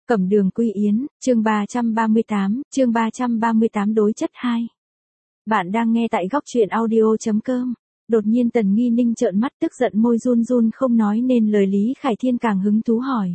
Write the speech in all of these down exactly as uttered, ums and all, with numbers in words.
Cẩm Đường Quy Yến, chương ba trăm ba mươi tám, chương ba trăm ba mươi tám đối chất hai. Bạn đang nghe tại góc truyện audio.com. Đột nhiên Tần Nghi Ninh trợn mắt tức giận môi run run không nói nên lời. Lý Khải Thiên càng hứng thú hỏi.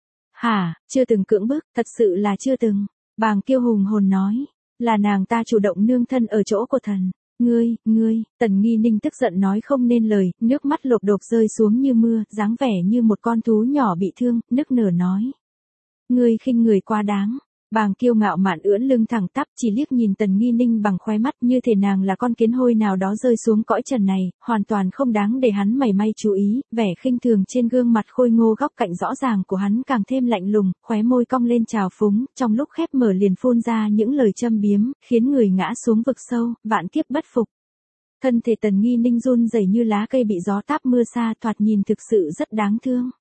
Hả, chưa từng cưỡng bức, thật sự là chưa từng. Bàng Kiêu hùng hồn nói, là nàng ta chủ động nương thân ở chỗ của thần. Ngươi, ngươi, Tần Nghi Ninh tức giận nói không nên lời, nước mắt lộp đột rơi xuống như mưa, dáng vẻ như một con thú nhỏ bị thương, nức nở nói. Ngươi khinh người quá đáng. Bàng Kiêu ngạo mạn ưỡn lưng thẳng tắp chỉ liếc nhìn Tần Nghi Ninh bằng khóe mắt như thể nàng là con kiến hôi nào đó rơi xuống cõi trần này, hoàn toàn không đáng để hắn mảy may chú ý, vẻ khinh thường trên gương mặt khôi ngô góc cạnh rõ ràng của hắn càng thêm lạnh lùng, khóe môi cong lên trào phúng, trong lúc khép mở liền phun ra những lời châm biếm, khiến người ngã xuống vực sâu, vạn kiếp bất phục. Thân thể Tần Nghi Ninh run rẩy như lá cây bị gió táp mưa xa, thoạt nhìn thực sự rất đáng thương.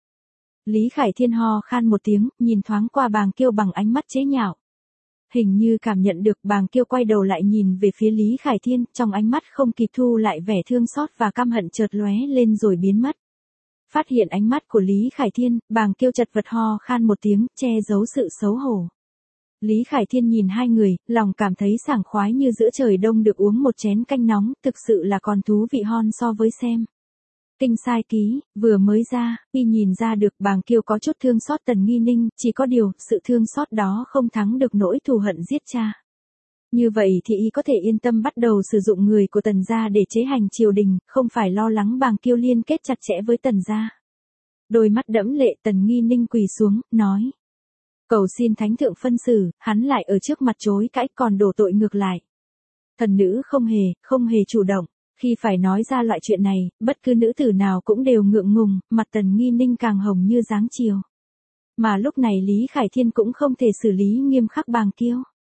Lý Khải Thiên ho khan một tiếng, nhìn thoáng qua Bàng Kiêu bằng ánh mắt chế nhạo. Hình như cảm nhận được, Bàng Kiêu quay đầu lại nhìn về phía Lý Khải Thiên, trong ánh mắt không kịp thu lại vẻ thương xót và căm hận chợt lóe lên rồi biến mất. Phát hiện ánh mắt của Lý Khải Thiên, Bàng Kiêu chật vật ho khan một tiếng, che giấu sự xấu hổ. Lý Khải Thiên nhìn hai người, lòng cảm thấy sảng khoái như giữa trời đông được uống một chén canh nóng, thực sự là còn thú vị hon so với xem. Kinh sai ký, vừa mới ra, khi nhìn ra được Bàng Kiêu có chút thương xót Tần Nghi Ninh, chỉ có điều, sự thương xót đó không thắng được nỗi thù hận giết cha. Như vậy thì y có thể yên tâm bắt đầu sử dụng người của Tần gia để chế hành triều đình, không phải lo lắng Bàng Kiêu liên kết chặt chẽ với Tần gia. Đôi mắt đẫm lệ Tần Nghi Ninh quỳ xuống, nói. Cầu xin thánh thượng phân xử, hắn lại ở trước mặt chối cãi còn đổ tội ngược lại. Thần nữ không hề, không hề chủ động. Khi phải nói ra loại chuyện này, bất cứ nữ tử nào cũng đều ngượng ngùng, mặt Tần Nghi Ninh càng hồng như dáng chiều. Mà lúc này Lý Khải Thiên cũng không thể xử lý nghiêm khắc Bàng Kiêu.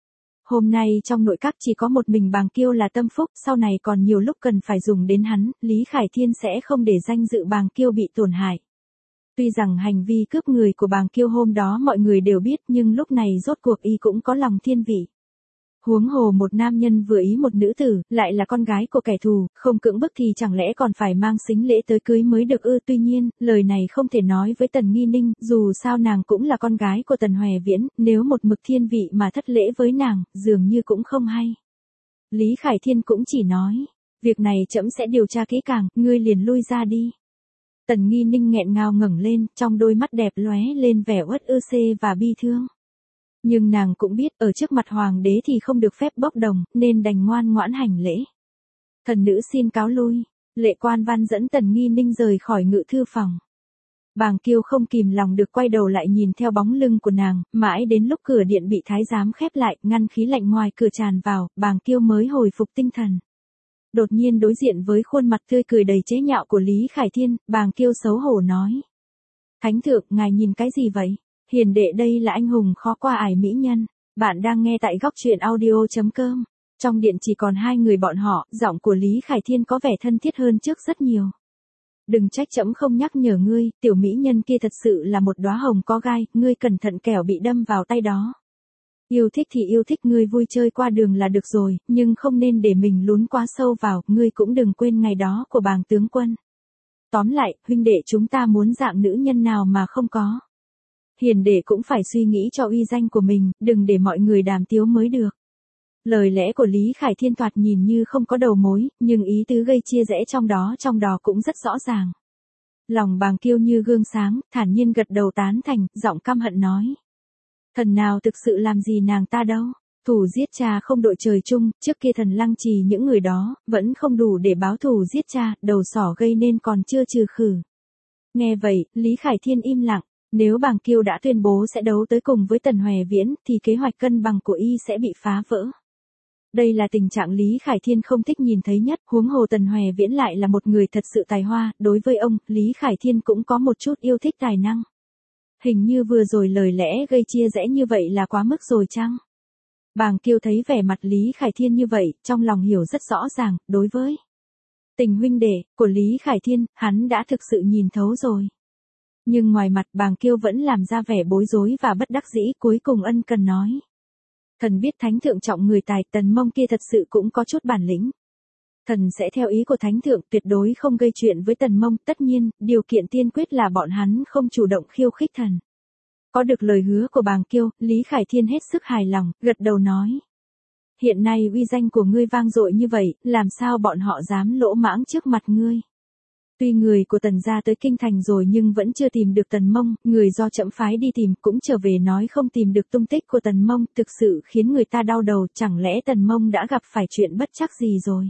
Hôm nay trong nội các chỉ có một mình Bàng Kiêu là tâm phúc, sau này còn nhiều lúc cần phải dùng đến hắn, Lý Khải Thiên sẽ không để danh dự Bàng Kiêu bị tổn hại. Tuy rằng hành vi cướp người của Bàng Kiêu hôm đó mọi người đều biết, nhưng lúc này rốt cuộc y cũng có lòng thiên vị. Huống hồ một nam nhân vừa ý một nữ tử, lại là con gái của kẻ thù, không cưỡng bức thì chẳng lẽ còn phải mang sính lễ tới cưới mới được ư? Tuy nhiên, lời này không thể nói với Tần Nghi Ninh, dù sao nàng cũng là con gái của Tần Hoè Viễn, nếu một mực thiên vị mà thất lễ với nàng, dường như cũng không hay. Lý Khải Thiên cũng chỉ nói, việc này trẫm sẽ điều tra kỹ càng, ngươi liền lui ra đi. Tần Nghi Ninh nghẹn ngào ngẩng lên, trong đôi mắt đẹp lóe lên vẻ uất ư xê và bi thương. Nhưng nàng cũng biết ở trước mặt hoàng đế thì không được phép bốc đồng, nên đành ngoan ngoãn hành lễ. Thần nữ xin cáo lui. Lệ Quan Văn dẫn Tần Nghi Ninh rời khỏi ngự thư phòng. Bàng Kiêu không kìm lòng được quay đầu lại nhìn theo bóng lưng của nàng, mãi đến lúc cửa điện bị thái giám khép lại, ngăn khí lạnh ngoài cửa tràn vào, Bàng Kiêu mới hồi phục tinh thần. Đột nhiên đối diện với khuôn mặt tươi cười đầy chế nhạo của Lý Khải Thiên, Bàng Kiêu xấu hổ nói. Thánh thượng, ngài nhìn cái gì vậy? Hiền đệ đây là anh hùng khó qua ải mỹ nhân. Bạn đang nghe tại góc truyện audio.com. Trong điện chỉ còn hai người bọn họ, giọng của Lý Khải Thiên có vẻ thân thiết hơn trước rất nhiều. Đừng trách trẫm không nhắc nhở ngươi, tiểu mỹ nhân kia thật sự là một đóa hồng có gai, ngươi cẩn thận kẻo bị đâm vào tay đó. Yêu thích thì yêu thích, ngươi vui chơi qua đường là được rồi, nhưng không nên để mình lún quá sâu vào, ngươi cũng đừng quên ngày đó của Bàng tướng quân. Tóm lại, huynh đệ chúng ta muốn dạng nữ nhân nào mà không có. Hiền đệ cũng phải suy nghĩ cho uy danh của mình, đừng để mọi người đàm tiếu mới được. Lời lẽ của Lý Khải Thiên thoạt nhìn như không có đầu mối, nhưng ý tứ gây chia rẽ trong đó trong đó cũng rất rõ ràng. Lòng Bàng Kiêu như gương sáng, thản nhiên gật đầu tán thành, giọng căm hận nói. Thần nào thực sự làm gì nàng ta đâu, thù giết cha không đội trời chung, trước kia thần lăng trì những người đó, vẫn không đủ để báo thù giết cha, đầu sỏ gây nên còn chưa trừ khử. Nghe vậy, Lý Khải Thiên im lặng. Nếu Bàng Kiêu đã tuyên bố sẽ đấu tới cùng với Tần Hoè Viễn, thì kế hoạch cân bằng của y sẽ bị phá vỡ. Đây là tình trạng Lý Khải Thiên không thích nhìn thấy nhất, huống hồ Tần Hoè Viễn lại là một người thật sự tài hoa, đối với ông, Lý Khải Thiên cũng có một chút yêu thích tài năng. Hình như vừa rồi lời lẽ gây chia rẽ như vậy là quá mức rồi chăng? Bàng Kiêu thấy vẻ mặt Lý Khải Thiên như vậy, trong lòng hiểu rất rõ ràng, đối với tình huynh đệ của Lý Khải Thiên, hắn đã thực sự nhìn thấu rồi. Nhưng ngoài mặt Bàng Kiêu vẫn làm ra vẻ bối rối và bất đắc dĩ, cuối cùng ân cần nói. Thần biết thánh thượng trọng người tài, Tần Mông kia thật sự cũng có chút bản lĩnh. Thần sẽ theo ý của thánh thượng, tuyệt đối không gây chuyện với Tần Mông, tất nhiên, điều kiện tiên quyết là bọn hắn không chủ động khiêu khích thần. Có được lời hứa của bàng Kiêu, Lý Khải Thiên hết sức hài lòng, gật đầu nói. Hiện nay uy danh của ngươi vang dội như vậy, làm sao bọn họ dám lỗ mãng trước mặt ngươi. Tuy người của Tần gia tới kinh thành rồi nhưng vẫn chưa tìm được Tần Mông, người do trẫm phái đi tìm cũng trở về nói không tìm được tung tích của Tần Mông, thực sự khiến người ta đau đầu, chẳng lẽ Tần Mông đã gặp phải chuyện bất trắc gì rồi.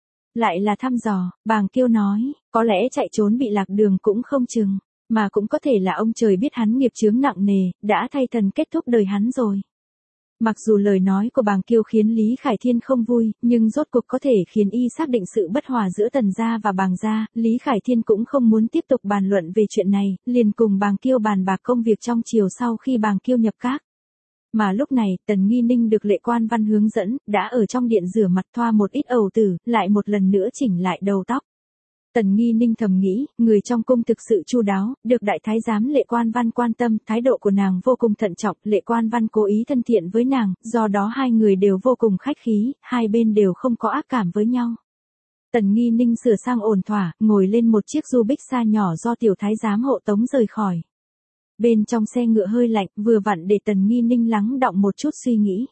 Lại là thăm dò, bàng Kiêu nói, có lẽ chạy trốn bị lạc đường cũng không chừng, mà cũng có thể là ông trời biết hắn nghiệp chướng nặng nề, đã thay thần kết thúc đời hắn rồi. Mặc dù lời nói của bàng Kiêu khiến Lý Khải Thiên không vui, nhưng rốt cuộc có thể khiến y xác định sự bất hòa giữa Tần gia và bàng gia, Lý Khải Thiên cũng không muốn tiếp tục bàn luận về chuyện này, liền cùng bàng Kiêu bàn bạc công việc trong chiều sau khi bàng Kiêu nhập các. Mà lúc này, Tần Nghi Ninh được Lệ Quan Văn hướng dẫn, đã ở trong điện rửa mặt thoa một ít ầu tử, lại một lần nữa chỉnh lại đầu tóc. Tần Nghi Ninh thầm nghĩ, người trong cung thực sự chu đáo, được đại thái giám Lệ Quan Văn quan tâm, thái độ của nàng vô cùng thận trọng, Lệ Quan Văn cố ý thân thiện với nàng, do đó hai người đều vô cùng khách khí, hai bên đều không có ác cảm với nhau. Tần Nghi Ninh sửa sang ổn thỏa, ngồi lên một chiếc du bích xa nhỏ do tiểu thái giám hộ tống rời khỏi. Bên trong xe ngựa hơi lạnh, vừa vặn để Tần Nghi Ninh lắng đọng một chút suy nghĩ.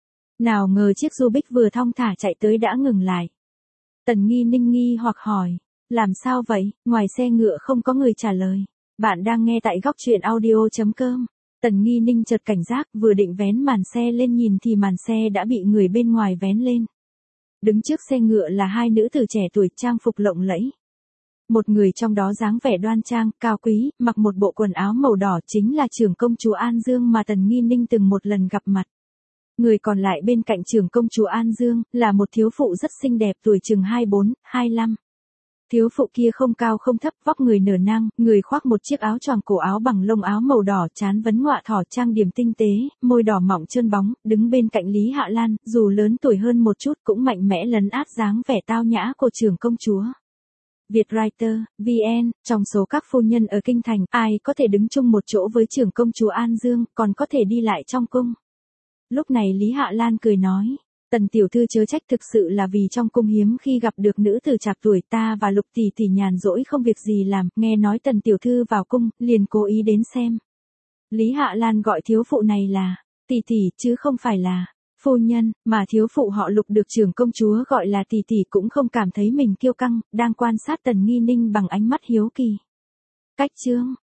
Nào ngờ chiếc du bích vừa thong thả chạy tới đã ngừng lại. Tần Nghi Ninh nghi hoặc hỏi. Làm sao vậy, ngoài xe ngựa không có người trả lời. Bạn đang nghe tại góc truyện audio chấm com. Tần Nghi Ninh chợt cảnh giác, vừa định vén màn xe lên nhìn thì màn xe đã bị người bên ngoài vén lên. Đứng trước xe ngựa là hai nữ tử trẻ tuổi trang phục lộng lẫy. Một người trong đó dáng vẻ đoan trang, cao quý, mặc một bộ quần áo màu đỏ chính là trưởng công chúa An Dương mà Tần Nghi Ninh từng một lần gặp mặt. Người còn lại bên cạnh trưởng công chúa An Dương, là một thiếu phụ rất xinh đẹp tuổi chừng hai mươi bốn, hai mươi lăm. Thiếu phụ kia không cao không thấp, vóc người nở nang, người khoác một chiếc áo choàng cổ áo bằng lông áo màu đỏ, trán vấn ngọa thỏ trang điểm tinh tế, môi đỏ mọng trơn bóng, đứng bên cạnh Lý Hạ Lan, dù lớn tuổi hơn một chút cũng mạnh mẽ lấn át dáng vẻ tao nhã của trưởng công chúa. Vietwriter, vê en, trong số các phu nhân ở kinh thành, ai có thể đứng chung một chỗ với trưởng công chúa An Dương, còn có thể đi lại trong cung. Lúc này Lý Hạ Lan cười nói. Tần tiểu thư chớ trách, thực sự là vì trong cung hiếm khi gặp được nữ tử chạc tuổi, ta và Lục tỷ tỷ nhàn rỗi không việc gì làm, nghe nói Tần tiểu thư vào cung, liền cố ý đến xem. Lý Hạ Lan gọi thiếu phụ này là tỷ tỷ chứ không phải là phu nhân, mà thiếu phụ họ Lục được trưởng công chúa gọi là tỷ tỷ cũng không cảm thấy mình kiêu căng, đang quan sát Tần Nghi Ninh bằng ánh mắt hiếu kỳ. Cách chương,